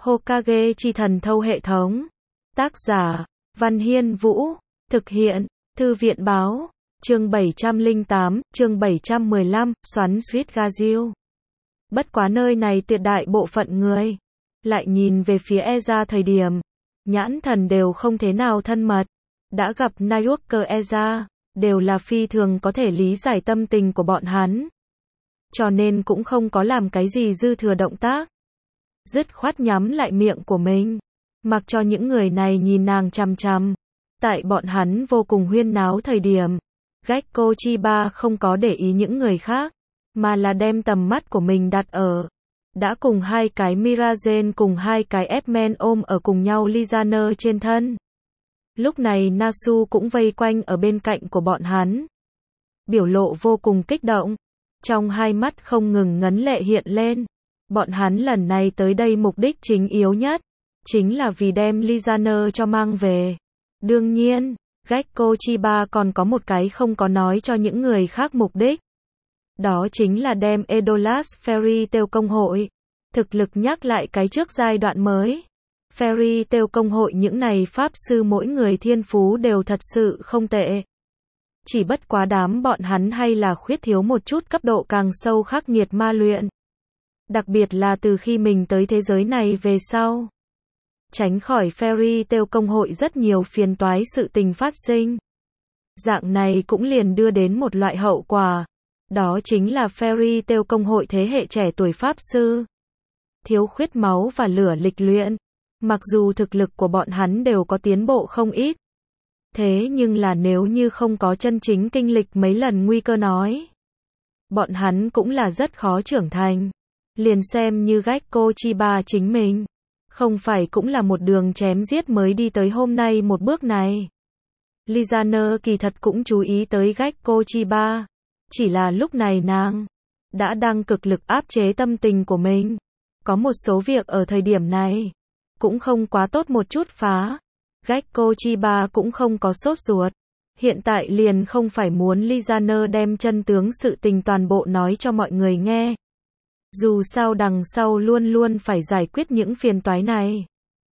Hokage chi thần thâu hệ thống. Tác giả, Văn Hiên Vũ. Thực hiện, Thư viện Báo. Chương 708, chương 715, xoắn suýt Gaziu. Bất quá nơi này tuyệt đại bộ phận người lại nhìn về phía Eza thời điểm nhãn thần đều không thế nào thân mật. Đã gặp Naruto Eza, đều là phi thường có thể lý giải tâm tình của bọn hắn. Cho nên cũng không có làm cái gì dư thừa động tác. Dứt khoát nhắm lại miệng của mình, mặc cho những người này nhìn nàng chằm chằm. Tại bọn hắn vô cùng huyên náo thời điểm, Gekko Chiba không có để ý những người khác, mà là đem tầm mắt của mình đặt ở đã cùng hai cái Mirazen cùng hai cái F-men ôm ở cùng nhau Lizaner trên thân. Lúc này Nasu cũng vây quanh ở bên cạnh của bọn hắn. Biểu lộ vô cùng kích động, trong hai mắt không ngừng ngấn lệ hiện lên. Bọn hắn lần này tới đây mục đích chính yếu nhất, chính là vì đem Lizaner cho mang về. Đương nhiên, Gekko Chiba còn có một cái không có nói cho những người khác mục đích. Đó chính là đem Edolas Fairy Tail công hội thực lực nhắc lại cái trước giai đoạn mới. Fairy Tail công hội những này pháp sư mỗi người thiên phú đều thật sự không tệ. Chỉ bất quá đám bọn hắn hay là khuyết thiếu một chút cấp độ càng sâu khắc nghiệt ma luyện. Đặc biệt là từ khi mình tới thế giới này về sau. Tránh khỏi Fairy Tail công hội rất nhiều phiền toái sự tình phát sinh. Dạng này cũng liền đưa đến một loại hậu quả. Đó chính là Fairy Tail công hội thế hệ trẻ tuổi pháp sư thiếu khuyết máu và lửa lịch luyện. Mặc dù thực lực của bọn hắn đều có tiến bộ không ít. Thế nhưng là nếu như không có chân chính kinh lịch mấy lần nguy cơ nói, bọn hắn cũng là rất khó trưởng thành. Liền xem như Gekko Chiba chính mình, không phải cũng là một đường chém giết mới đi tới hôm nay một bước này. Lizaner kỳ thật cũng chú ý tới Gekko Chiba, chỉ là lúc này nàng đã đang cực lực áp chế tâm tình của mình. Có một số việc ở thời điểm này cũng không quá tốt một chút phá. Gekko Chiba cũng không có sốt ruột. Hiện tại liền không phải muốn Lizaner đem chân tướng sự tình toàn bộ nói cho mọi người nghe. Dù sao đằng sau luôn luôn phải giải quyết những phiền toái này.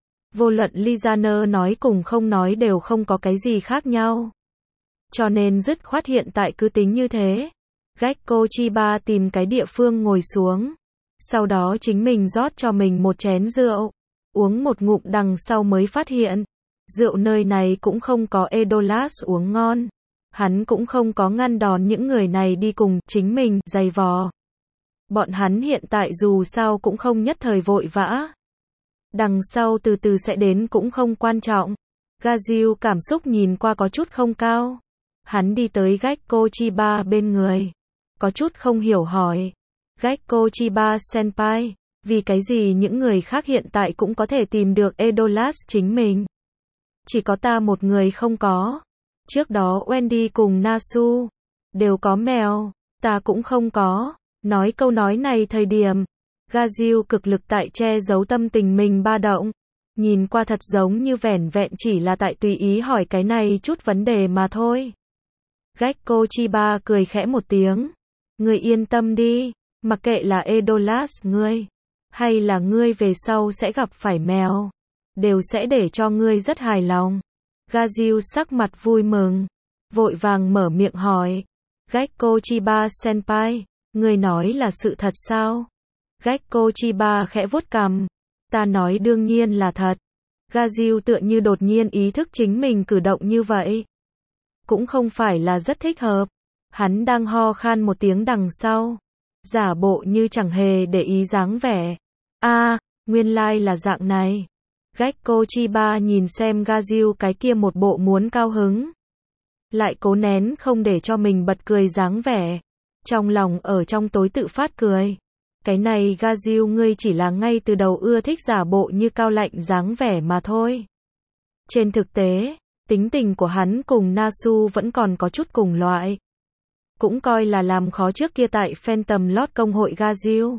Vô luận Lizaner nói cùng không nói đều không có cái gì khác nhau. Cho nên dứt khoát hiện tại cứ tính như thế. Gekko Chiba tìm cái địa phương ngồi xuống. Sau đó chính mình rót cho mình một chén rượu. Uống một ngụm đằng sau mới phát hiện. Rượu nơi này cũng không có Edolas uống ngon. Hắn cũng không có ngăn đón những người này đi cùng chính mình giày vò. Bọn hắn hiện tại dù sao cũng không nhất thời vội vã. Đằng sau từ từ sẽ đến cũng không quan trọng. Gaziu cảm xúc nhìn qua có chút không cao. Hắn đi tới Gekko Chiba bên người. Có chút không hiểu hỏi. Gekko Chiba senpai, vì cái gì những người khác hiện tại cũng có thể tìm được Edolas chính mình? Chỉ có ta một người không có. Trước đó Wendy cùng Nasu đều có mèo, ta cũng không có. Nói câu nói này thời điểm, Gaziu cực lực tại che giấu tâm tình mình ba động. Nhìn qua thật giống như vẻn vẹn chỉ là tại tùy ý hỏi cái này chút vấn đề mà thôi. Gekko Chiba cười khẽ một tiếng. Ngươi yên tâm đi, mặc kệ là Edolas ngươi, hay là ngươi về sau sẽ gặp phải mèo, đều sẽ để cho ngươi rất hài lòng. Gaziu sắc mặt vui mừng, vội vàng mở miệng hỏi. Gekko Chiba senpai, ngươi nói là sự thật sao? Gekko Chiba khẽ vuốt cằm. Ta nói đương nhiên là thật. Gaziu tựa như đột nhiên ý thức chính mình cử động như vậy cũng không phải là rất thích hợp. Hắn đang ho khan một tiếng đằng sau, giả bộ như chẳng hề để ý dáng vẻ. Nguyên lai là dạng này. Gekko Chiba nhìn xem Gaziu cái kia một bộ muốn cao hứng, lại cố nén không để cho mình bật cười dáng vẻ. Trong lòng ở trong tối tự phát cười. Cái này Gaziu ngươi chỉ là ngay từ đầu ưa thích giả bộ như cao lạnh dáng vẻ mà thôi. Trên thực tế, tính tình của hắn cùng Nasu vẫn còn có chút cùng loại. Cũng coi là làm khó trước kia tại Phantom Lord công hội Gaziu.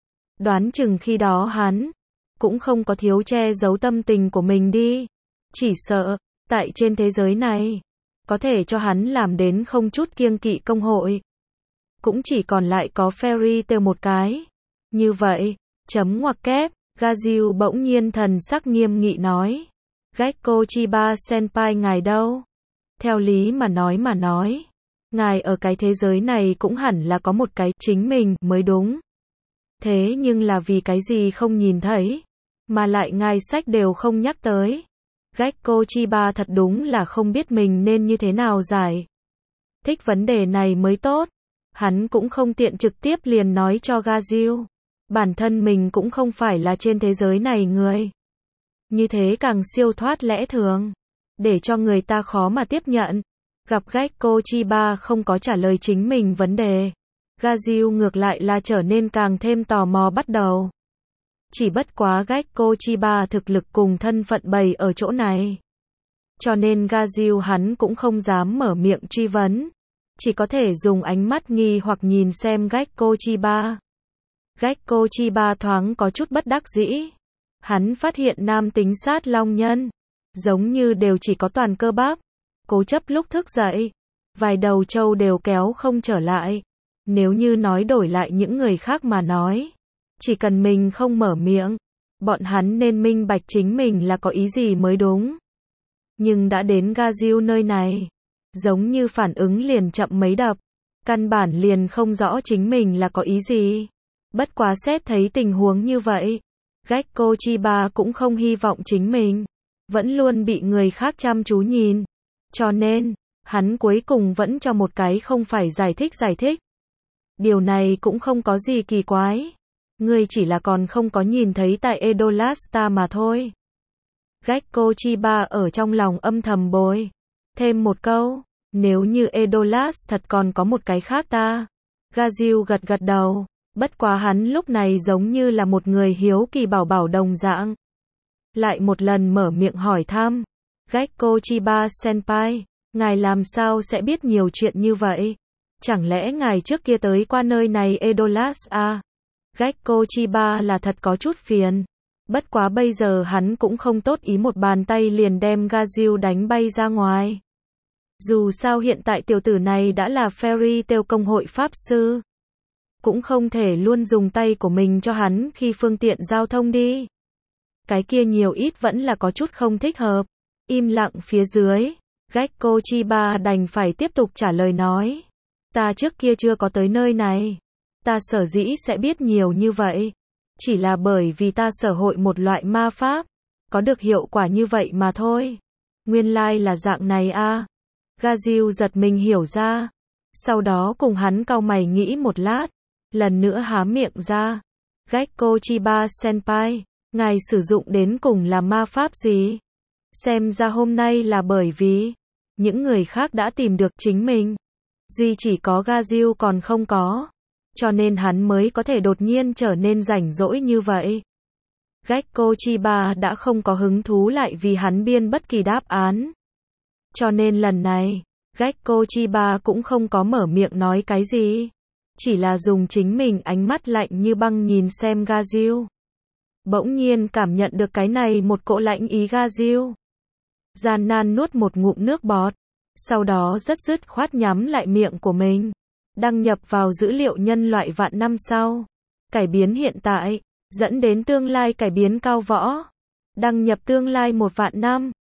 Đoán chừng khi đó hắn cũng không có thiếu che giấu tâm tình của mình đi. Chỉ sợ, tại trên thế giới này, có thể cho hắn làm đến không chút kiêng kỵ công hội. Cũng chỉ còn lại có Fairy Tail một cái. Như vậy, chấm ngoặc kép, Gaziu bỗng nhiên thần sắc nghiêm nghị nói. Gekko Chiba Senpai ngài đâu? Theo lý mà nói. Ngài ở cái thế giới này cũng hẳn là có một cái chính mình mới đúng. Thế nhưng là vì cái gì không nhìn thấy? Mà lại ngài sách đều không nhắc tới. Gekko Chiba thật đúng là không biết mình nên như thế nào giải thích vấn đề này mới tốt. Hắn cũng không tiện trực tiếp liền nói cho Gaziu. Bản thân mình cũng không phải là trên thế giới này người. Như thế càng siêu thoát lẽ thường. Để cho người ta khó mà tiếp nhận. Gặp Gekko Chiba không có trả lời chính mình vấn đề. Gaziu ngược lại là trở nên càng thêm tò mò bắt đầu. Chỉ bất quá Gekko Chiba thực lực cùng thân phận bày ở chỗ này. Cho nên Gaziu hắn cũng không dám mở miệng truy vấn. Chỉ có thể dùng ánh mắt nghi hoặc nhìn xem Gekko Chiba. Gekko Chiba thoáng có chút bất đắc dĩ. Hắn phát hiện nam tính sát long nhân. Giống như đều chỉ có toàn cơ bắp. Cố chấp lúc thức dậy. Vài đầu trâu đều kéo không trở lại. Nếu như nói đổi lại những người khác mà nói. Chỉ cần mình không mở miệng. Bọn hắn nên minh bạch chính mình là có ý gì mới đúng. Nhưng đã đến Gaziu nơi này. Giống như phản ứng liền chậm mấy đập. Căn bản liền không rõ chính mình là có ý gì. Bất quá xét thấy tình huống như vậy. Gekko Chiba cũng không hy vọng chính mình. Vẫn luôn bị người khác chăm chú nhìn. Cho nên, hắn cuối cùng vẫn cho một cái không phải giải thích. Điều này cũng không có gì kỳ quái. Ngươi chỉ là còn không có nhìn thấy tại Edolasta mà thôi. Gekko Chiba ở trong lòng âm thầm bồi. Thêm một câu, nếu như Edolas thật còn có một cái khác ta. Gaziu gật đầu. Bất quá hắn lúc này giống như là một người hiếu kỳ bảo đồng dạng. Lại một lần mở miệng hỏi thăm. Gekko Chiba Senpai, ngài làm sao sẽ biết nhiều chuyện như vậy? Chẳng lẽ ngài trước kia tới qua nơi này Edolas à? Gekko Chiba là thật có chút phiền. Bất quá bây giờ hắn cũng không tốt ý một bàn tay liền đem Gaziu đánh bay ra ngoài. Dù sao hiện tại tiểu tử này đã là Fairy Tail công hội pháp sư. Cũng không thể luôn dùng tay của mình cho hắn khi phương tiện giao thông đi. Cái kia nhiều ít vẫn là có chút không thích hợp. Im lặng phía dưới. Gekko Chiba đành phải tiếp tục trả lời nói. Ta trước kia chưa có tới nơi này. Ta sở dĩ sẽ biết nhiều như vậy. Chỉ là bởi vì ta sở hội một loại ma pháp. Có được hiệu quả như vậy mà thôi. Nguyên lai là dạng này a. Gaziu giật mình hiểu ra. Sau đó cùng hắn cau mày nghĩ một lát. Lần nữa há miệng ra. Gekko Chiba Senpai, ngài sử dụng đến cùng là ma pháp gì? Xem ra hôm nay là bởi vì những người khác đã tìm được chính mình. Duy chỉ có Gaziu còn không có. Cho nên hắn mới có thể đột nhiên trở nên rảnh rỗi như vậy. Gekko Chiba đã không có hứng thú lại vì hắn biên bất kỳ đáp án. Cho nên lần này, Gekko Chiba cũng không có mở miệng nói cái gì. Chỉ là dùng chính mình ánh mắt lạnh như băng nhìn xem Gaziu. Bỗng nhiên cảm nhận được cái này một cỗ lãnh ý Gaziu. Gian nan nuốt một ngụm nước bọt. Sau đó rất dứt khoát nhắm lại miệng của mình. Đăng nhập vào dữ liệu nhân loại vạn năm sau. Cải biến hiện tại. Dẫn đến tương lai cải biến cao võ. Đăng nhập tương lai 1 vạn năm.